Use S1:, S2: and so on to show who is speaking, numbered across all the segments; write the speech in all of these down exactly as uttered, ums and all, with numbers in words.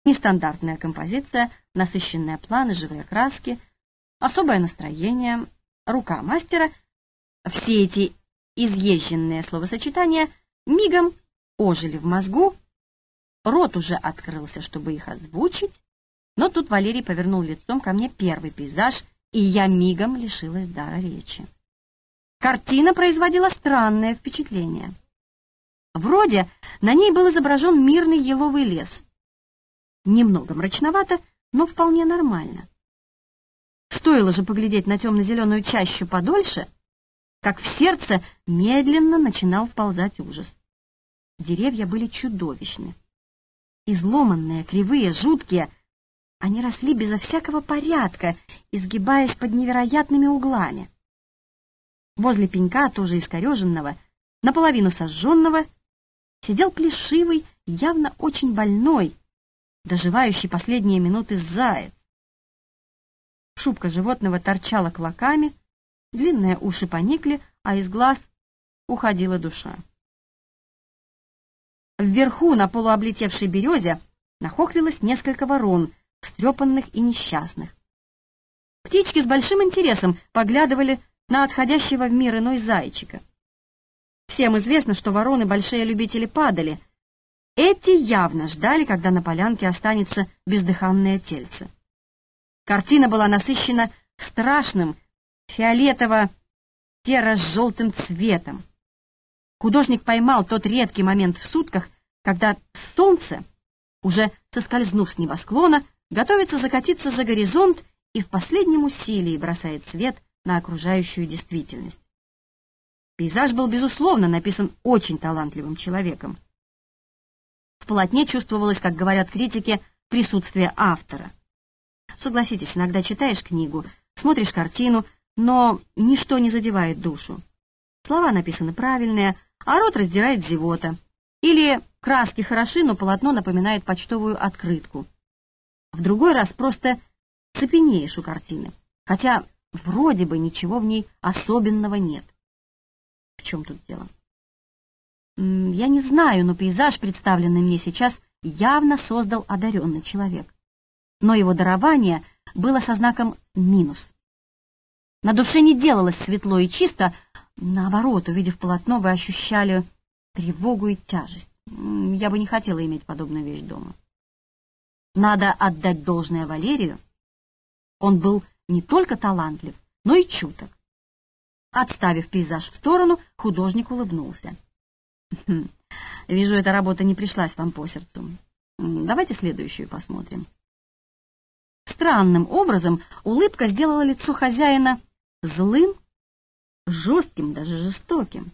S1: Нестандартная композиция, насыщенные планы, живые краски, особое настроение, рука мастера. Все эти изъезженные словосочетания мигом ожили в мозгу, рот уже открылся, чтобы их озвучить, но тут Валерий повернул лицом ко мне первый пейзаж, и я мигом лишилась дара речи. Картина производила странное впечатление. Вроде на ней был изображен мирный еловый лес. Немного мрачновато, но вполне нормально. Стоило же поглядеть на темно-зеленую чащу подольше, как в сердце медленно начинал вползать ужас. Деревья были чудовищны. Изломанные, кривые, жуткие, они росли безо всякого порядка, изгибаясь под невероятными углами. Возле пенька, тоже искореженного, наполовину сожженного, сидел плешивый, явно очень больной, доживающий последние минуты заяц. Шубка животного торчала клоками, длинные уши поникли, а из глаз уходила душа. Вверху, на полуоблетевшей березе, нахохлилось несколько ворон, встрепанных и несчастных. Птички с большим интересом поглядывали на отходящего в мир иной зайчика. Всем известно, что вороны — большие любители падали. Эти явно ждали, когда на полянке останется бездыханное тельце. Картина была насыщена страшным фиолетово-серо-желтым цветом. Художник поймал тот редкий момент в сутках, когда солнце, уже соскользнув с небосклона, готовится закатиться за горизонт и в последнем усилии бросает свет на окружающую действительность. Пейзаж был, безусловно, написан очень талантливым человеком. В полотне чувствовалось, как говорят критики, присутствие автора. Согласитесь, иногда читаешь книгу, смотришь картину, но ничто не задевает душу. Слова написаны правильные, а рот раздирает зевота. Или краски хороши, но полотно напоминает почтовую открытку. В другой раз просто цепенеешь у картины, хотя вроде бы ничего в ней особенного нет. В чем тут дело? Я не знаю, но пейзаж, представленный мне сейчас, явно создал одаренный человек. Но его дарование было со знаком минус. На душе не делалось светло и чисто, наоборот, увидев полотно, вы ощущали тревогу и тяжесть. Я бы не хотела иметь подобную вещь дома. Надо отдать должное Валерию. Он был не только талантлив, но и чуток. Отставив пейзаж в сторону, художник улыбнулся. Вижу, эта работа не пришлась вам по сердцу. Давайте следующую посмотрим. Странным образом улыбка сделала лицо хозяина злым, жестким, даже жестоким.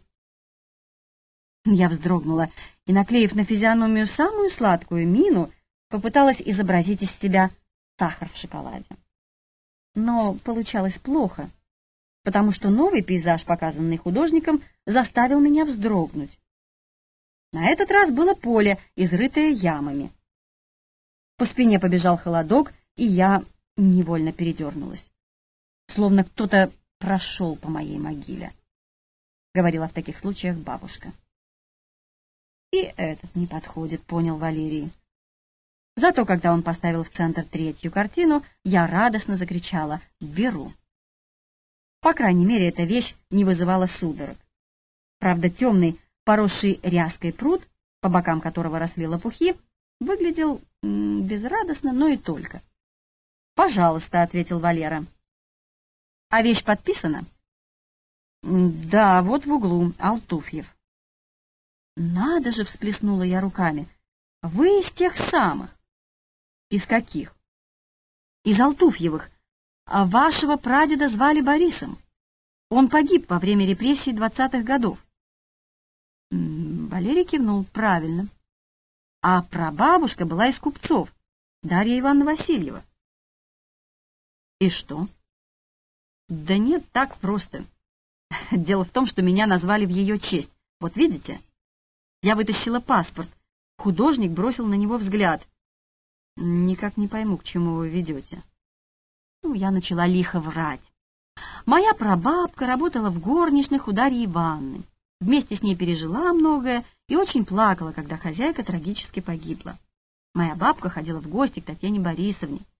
S1: Я вздрогнула и, наклеив на физиономию самую сладкую мину, попыталась изобразить из себя сахар в шоколаде. Но получалось плохо, потому что новый пейзаж, показанный художником, заставил меня вздрогнуть. На этот раз было поле, изрытое ямами. По спине побежал холодок, и я невольно передернулась. Словно кто-то прошел по моей могиле, — говорила в таких случаях бабушка. И этот не подходит, — понял Валерий. Зато, когда он поставил в центр третью картину, я радостно закричала: «Беру!». По крайней мере, эта вещь не вызывала судорог. Правда, темный, поросший ряской пруд, по бокам которого росли лопухи, выглядел м, безрадостно, но и только. «Пожалуйста», — ответил Валера. «А вещь подписана?» «Да, вот в углу, Алтуфьев». «Надо же!» — всплеснула я руками. «Вы из тех самых». «Из каких?» «Из Алтуфьевых. А вашего прадеда звали Борисом. Он погиб во время репрессий двадцатых годов». Валерий кивнул. «Правильно. А прабабушка была из купцов, Дарья Ивановна Васильева». «И что?» «Да нет, так просто. Дело в том, что меня назвали в ее честь. Вот видите?» Я вытащила паспорт. Художник бросил на него взгляд. «Никак не пойму, к чему вы ведете». Ну, я начала лихо врать. Моя прабабка работала в горничных у Дарьи Ивановны. Вместе с ней пережила многое и очень плакала, когда хозяйка трагически погибла. Моя бабка ходила в гости к Татьяне Борисовне.